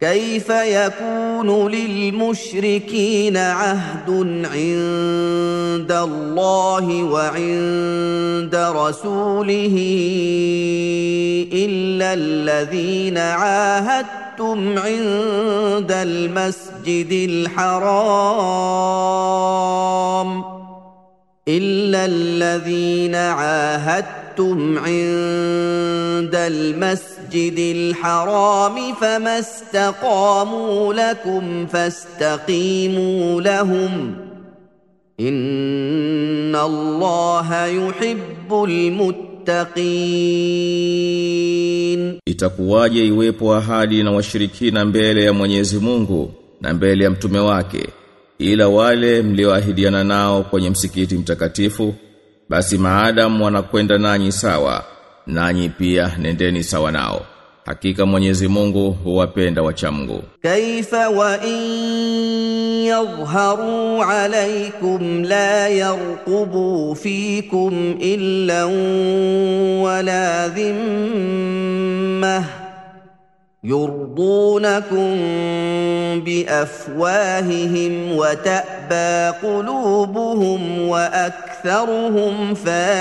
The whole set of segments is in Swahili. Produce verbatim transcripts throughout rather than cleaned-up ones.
كيف يكون للمشركين عهد عند الله وعند رسوله إلا الذين عاهدتم عند المسجد الحرام إلا الذين عاهدتم عند المسجد الحرام فما استقاموا لكم فاستقيموا لهم إن الله يحب المتقين. Itakuwaje iwepo ahadi na washirikina mbele ya Mwenyezi Mungu na mbele ya mtume wake, ila wale mlioahidiana nao kwenye msikiti mtakatifu, basi maadamu wanakwenda nanyi sawa, nanyi pia nendeni sawa nao. Hakika Mwenyezi Mungu huwapenda wacha Mungu. Kaifa wa in yadhharu alaykum la yarqubu fikum illa wala dhimmah يرضونكم بأفواههم وتأبى قلوبهم وأكثرهم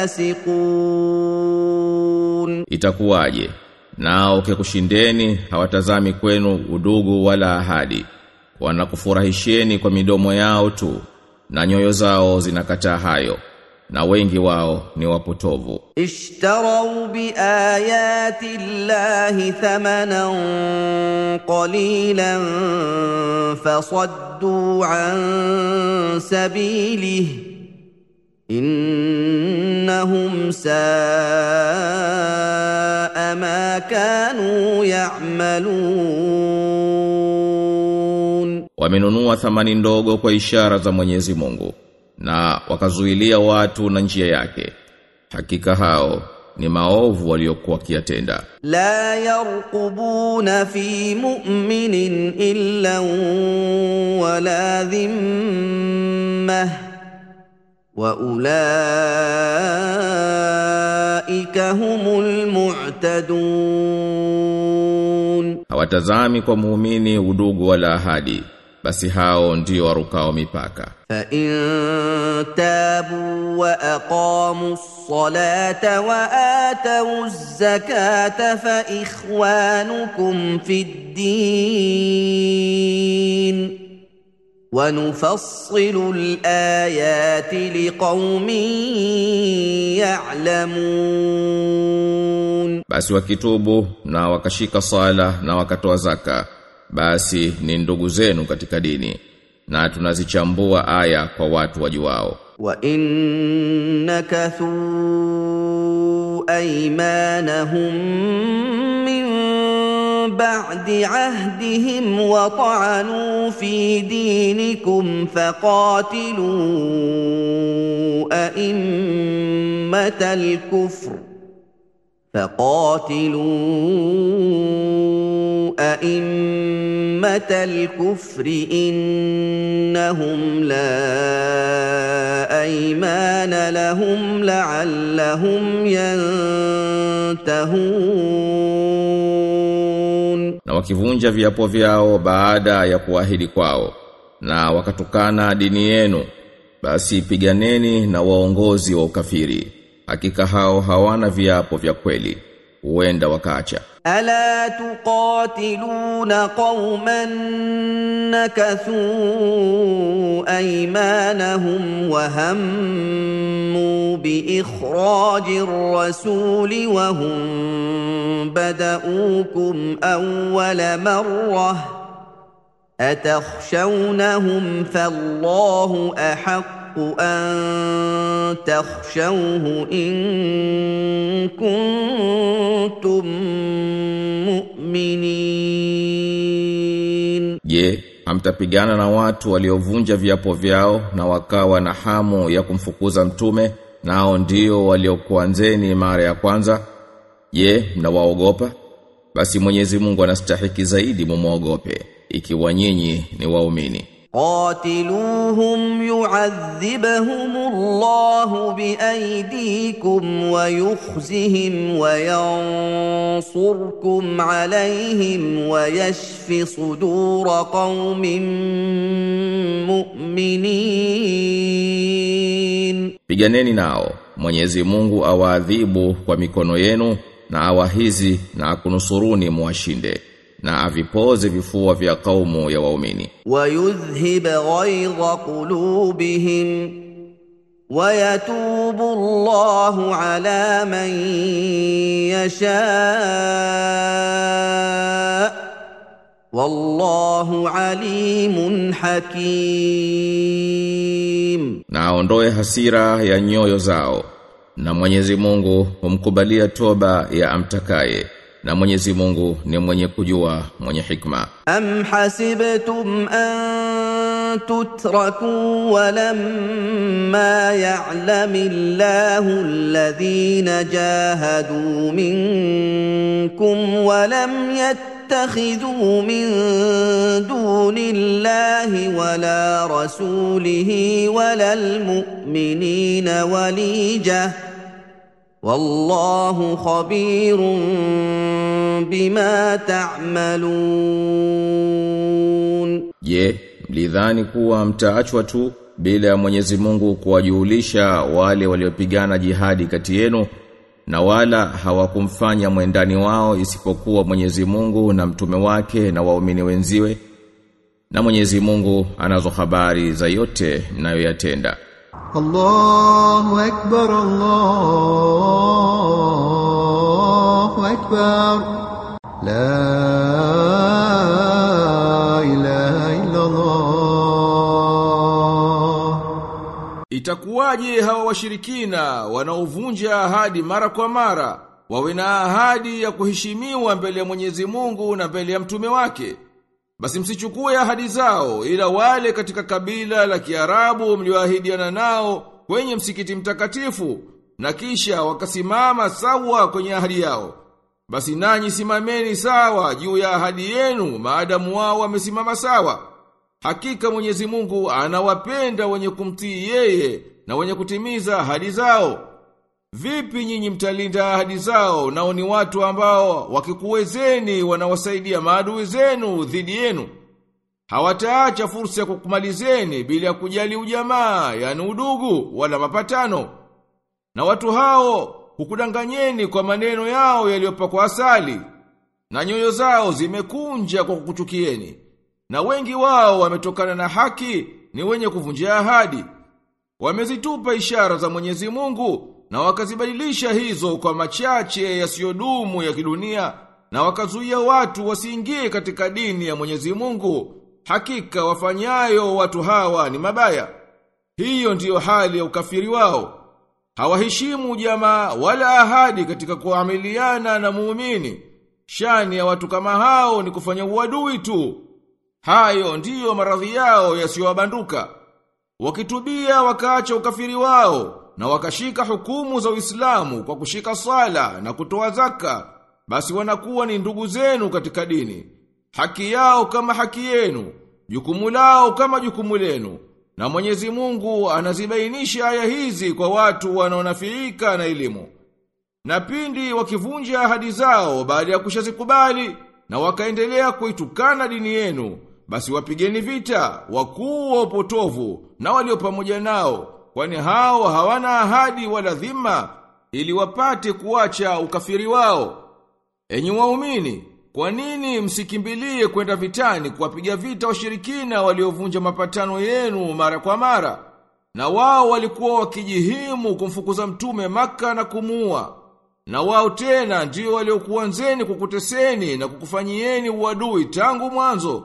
فاسقون. Itakuwaje nao kikushindeni hawatazami kwenu udugu wala ahadi, wanakufurahisheni kwa midomo yao tu na nyoyo zao zinakataa hayo, na wengi wao ni wapotovu. Ishtarau bi ayati Allahi thamanan qalilan fasaddu an sabilihi innahum saa ma kanu ya'malun. Wamenunua thamani ndogo kwa ishara za Mwenyezi Mungu na wakazuilia watu na njia yake. Hakika hao ni maovu waliokuwa kiatenda. La yarqubuna fi mu'minin illa wala dhimmah wa ulaika humul mu'tadun. Hawatazami kwa muumini udugu wala ahadi, basi hao ndio warukao mipaka. Fa in tabu wa aqamu as-salata wa atu az-zakata fa ikhwanukum fid din wa nufassilu al-ayati liqaumin ya'lamun. Basi wakitubu na wakashika sala na wakatoa zaka, basi ni ndugu zenu katika dini, na tunazichambua aya kwa watu wajuao. Wa innakathu aymanahum min ba'di ahdihim wa ta'anu fi dinikum faqatilu a'immatal kufr فقاتلوا أئمة الكفر إنهم لا أيمان لهم لعلهم ينتهون. Na wakivunja viapo vyao baada ya kuahidi kwao na wakatukana dini yenu, basi piganeni na waongozi wa ukafiri. Hakika hao hawana viapo vya kweli, huenda wakaacha. Ala tuqatiluna qauman nakathu aymanahum wa hammu bi ikhrajir rasuli wa hum bada'ukum awwala marrah atakhshawnahum fallahu ahaq أن تخشوه إن كنتم مؤمنين. Je, hamtapigana na watu waliovunja viapo vyao na wakawa na hamu ya kumfukuza mtume, nao ndio waliokuanzeni mara ya kwanza? Je, mnawaogopa? Basi Mwenyezi Mungu anastahiki zaidi mumuogope, ikiwa nyinyi ni waumini. قاتلوهم يعذبهم الله بأيديكم ويخزهم وينصركم عليهم ويشف صدور قوم مؤمنين. Piganeni nao, Mwenyezi Mungu awaadhibu kwa mikono yenu na awahizi na akunusuruni muwashinde na avipoze vifua vya kaumu ya waumini. ويذهب غيظ قلوبهم ويتوب الله على من يشاء والله عليم حكيم. Na aondoe hasira ya nyoyo zao, na Mwenyezi Mungu humkubalia toba ya amtakaye, na Mwenyezi Mungu ni mwenye kujua, mwenye hikma. Am hasibtum an tutraku wa lamma ya'lamillahu alladhina jahadu minkum wa lam yattakhidhu min dunillahi wala rasulihi wala almu'minina walija wallahu khabirun bima ta'malun. Je, mlidhani kuwa mtaachwa tu bila ya Mwenyezi Mungu kuwajulisha wale waliopigana jihadi kati yenu, na wala hawakumfanya mwendani wao isipokuwa Mwenyezi Mungu na mtume wake na waumini wenziwe? Na Mwenyezi Mungu anazo habari za yote mnayoyatenda. Allahu akbar, Allahu akbar, la ilaha illa Allah. Itakuwaje hawa washirikina wanaovunja ahadi mara kwa mara wawe na ahadi ya kuheshimiwa mbele ya Mwenyezi Mungu na mbele ya mtume wake? Basi msichukue ahadi zao, ila wale katika kabila la Kiarabu mlioahidiana nao kwenye msikiti mtakatifu, na kisha wakasimama sawa kwenye ahadi yao. Basi nanyi simameni sawa juu ya ahadi yenu maadamu wao wamesimama sawa. Hakika Mwenyezi Mungu anawapenda wenye kumtii yeye na wenye kutimiza ahadi zao. Vipi nyinyi mtalinda ahadi zao, nao ni watu ambao wakikuwezeni wanawasaidia maadui zenu dhidi yenu? Hawataacha fursa ya kukumalizeni bila ya kujali ujamaa, yani udugu wala mapatano. Na watu hao hukudanganyeni kwa maneno yao yaliyopakwa asali, na nyoyo zao zimekunja kwa kukuchukieni. Na wengi wao wametokana na haki ni wenye kuvunjia ahadi. Wamezitupa ishara za Mwenyezi Mungu na wakazibadilisha hizo kwa machache yasiyodumu ya kidunia, na wakazuia watu wasiingie katika dini ya Mwenyezi Mungu. Hakika wafanyayo watu hawa ni mabaya. Hiyo ndiyo hali ya ukafiri wao. Hawaheshimu jamaa wala ahadi katika kuamiliana na muumini. Shani ya watu kama hao ni kufanya uadui tu. Hayo ndiyo maradhi yao yasiyowabanduka. Wakitubia wakaacha ukafiri wao na wakashika hukumu za Uislamu kwa kushika sala na kutoa zaka, basi wanakuwa ni ndugu zenu katika dini. Haki yao kama haki yenu, jukumu lao kama jukumu lenu. Na Mwenyezi Mungu anazibainisha aya hizi kwa watu wanaonafiika na elimu. Na pindi wakivunja ahadi zao baada ya kushazikubali na wakaendelea kuitukana dini yenu, basi wapigeni vita wakuu wa upotovu na walio pamoja nao, kwani hao hawana ahadi wala dhima ili wapate kuacha ukafiri wao. Enyi waumini, kwa nini msikimbilie kwenda vitani kuwapiga vita washirikina waliovunja mapatano yenu mara kwa mara? Na wao walikuwa wakijihimu kumfukuza mtume Maka na kumuua. Na wao tena ndio waliokuanzeni kukuteseni na kukufanyieni uadui tangu mwanzo.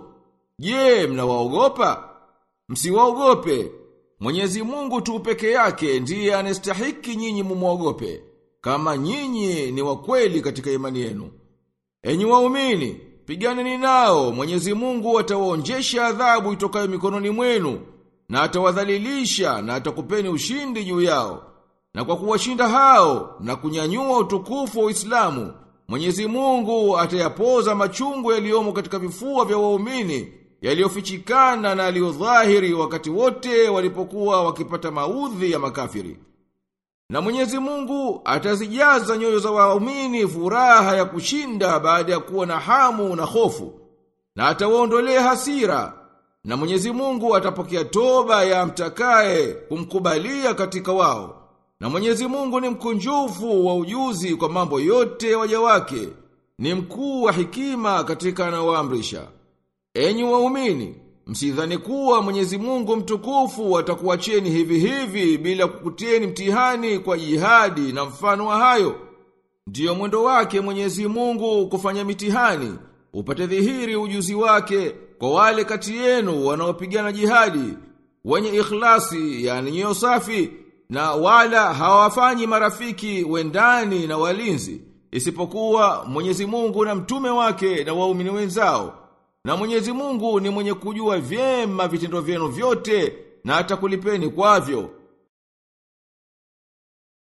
Je, mnawaogopa? Msiwaogope. Mwenyezi Mungu tu peke yake ndiye anastahiki nyinyi mumuogope, kama nyinyi ni wakweli katika imani yenu. Enyi waumini, piganeni nao. Mwenyezi Mungu atawaonjesha adhabu itokayo mikononi mwenu, na atawadhalilisha na atakupeni ushindi juu yao. Na kwa kuwashinda hao na kunyanyua utukufu wa Uislamu, Mwenyezi Mungu atayapoza machungu yaliyomo katika vifua vya waumini yaliyofichikana na yaliyodhahiri wakati wote walipokuwa wakipata maudhi ya makafiri. Na Mwenyezi Mungu atazijaza nyoyo za waumini furaha ya kushinda baada ya kuwa na hamu na hofu, na atawaondolea hasira. Na Mwenyezi Mungu atapokea toba ya mtakaye kumkubalia katika wao. Na Mwenyezi Mungu ni mkunjufu wa ujuzi kwa mambo yote waja wake, ni mkuu wa hikima katika anaoamrisha. Enyi waumini, msidhani kuwa Mwenyezi Mungu mtukufu atakuacheni hivi hivi bila kukutieni mtihani kwa jihadi na mfano wa hayo. Ndiyo mwendo wake Mwenyezi Mungu kufanya mitihani, upate dhihiri ujuzi wake kwa wale kati yenu wanaopigana jihadi, wenye ikhlasi, yani nyoyo safi, na wala hawafanyi marafiki wendani na walinzi, isipokuwa Mwenyezi Mungu na mtume wake na waumini wenzao. Na Mwenyezi Mungu ni mwenye kujua vyema vitendo vyenu vyote, na atakulipeni kwavyo.